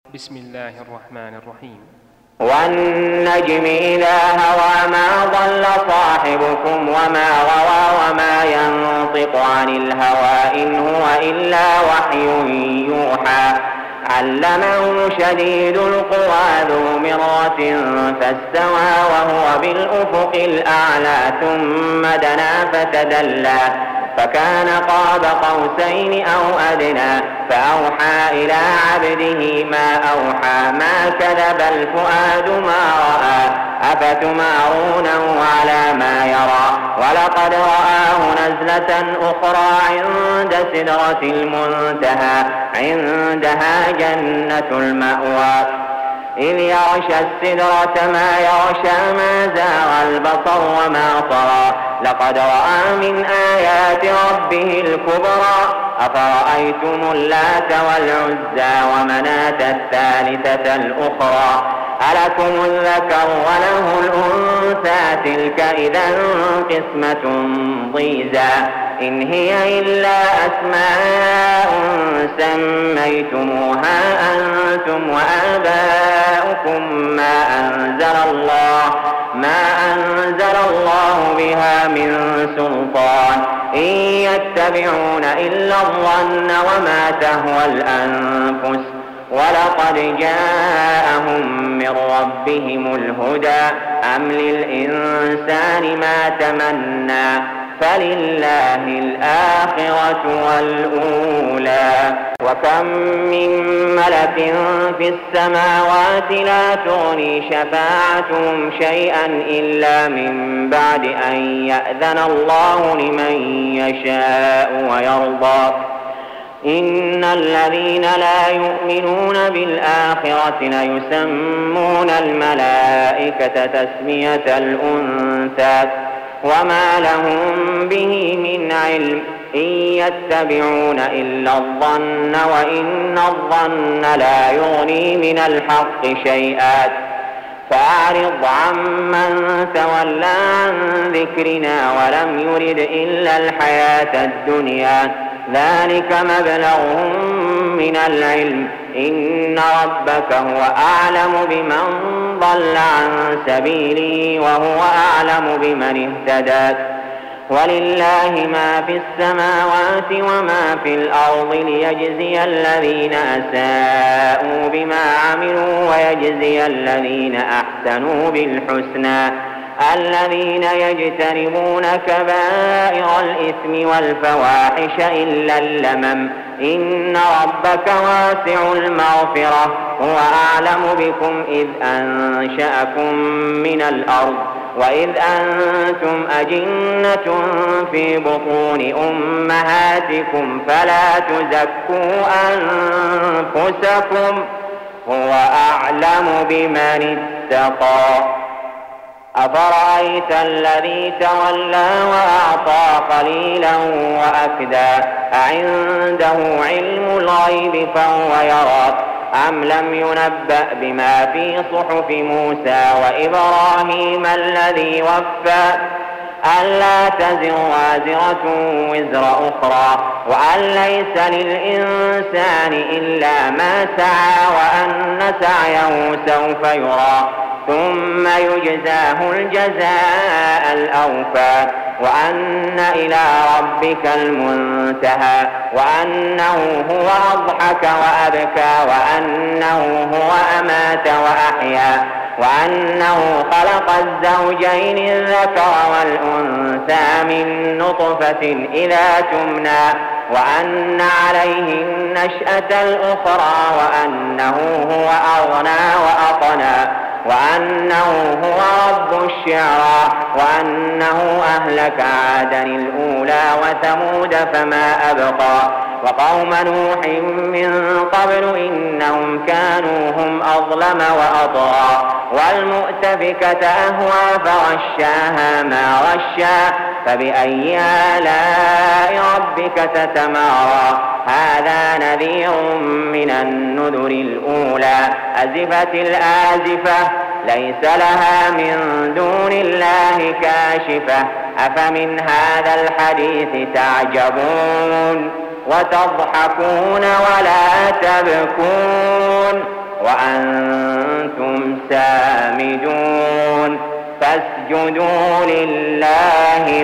بسم الله الرحمن الرحيم. والنجم إذا هوى ما ضل صاحبكم وما غوى وما ينطق عن الهوى إن هو إلا وحي يوحى علمه شديد القوى ذو مرة فاستوى وهو بالأفق الأعلى ثم دنا فتدلى فكان قاب قوسين أو أدنى فأوحى إلى عبده ما أوحى ما كذب الفؤاد ما رأى أفتمارونه على ما يرى ولقد رآه نزلة أخرى عند سدرة المنتهى عندها جنة المأوى إذ يغشى السدرة ما يغشى ما زاغ البصر وما طغى لقد رأى من آيات ربه الكبرى أفرأيتم اللات والعزى ومناة الثالثة الأخرى ألكم الذكر وله الأنثى تلك إذا قسمة ضيزى إن هي إلا أسماء سميتموها أنتم وآباؤكم ما أنزل الله بها من سلطان إن يتبعون إلا الظن وما تهوى الأنفس ولقد جاءهم من ربهم الهدى أم للإنسان ما تمنى فلله الآخرة والأولى وكم من ملك في السماوات لا تغني شفاعتهم شيئا إلا من بعد أن يأذن الله لمن يشاء ويرضى إن الذين لا يؤمنون بالآخرة ليسمون الملائكة تسمية الأنثى وما لهم به من علم إن يتبعون إلا الظن وإن الظن لا يغني من الحق شيئا فأعرض عمن تولى عن ذكرنا ولم يرد إلا الحياة الدنيا ذلك مبلغهم من العلم إن ربك هو أعلم بمن ضل عن سبيله وهو أعلم بمن اهتدى ولله ما في السماوات وما في الأرض ليجزي الذين أساءوا بما عملوا ويجزي الذين أحسنوا بالحسنى الذين يجتنبون كبائر الإثم والفواحش إلا اللمم إن ربك واسع المغفرة هو أعلم بكم إذ أنشأكم من الأرض وإذ أنتم أجنة في بطون أمهاتكم فلا تزكوا أنفسكم هو أعلم بمن اتقى أفرأيت الذي تولى وأعطى قليلا وأكدى أعنده علم الغيب فهو يرى أم لم ينبأ بما في صحف موسى وإبراهيم الذي وفى ألا تزر وازرة وزر أخرى وأن ليس للإنسان إلا ما سعى وأن سعيه سوف يرى ثم يجزاه الجزاء الأوفى وأن إلى ربك المنتهى وأنه هو أضحك وأبكى وأنه هو أمات وأحيا وأنه خلق الزوجين الذكر والأنثى من نطفة إذا تمنى وأن عليه النشأة الأخرى وأنه هو أغنى وأقنى وأنه هو رب الشعرى وأنه أهلك عادا الأولى وثمود فما أبقى وقوم نوح من قبل إنهم كانوا هم أظلم وأطغى والمؤتفكة أهوى فغشاها ما غشا فبأي آلاء ربك تتمارى هذا نذير من النذر الأولى أزفت الآزفة ليس لها من دون الله كاشفة أفمن هذا الحديث تعجبون وتضحكون ولا تبكون وأنتم سامدون فاسجدوا لله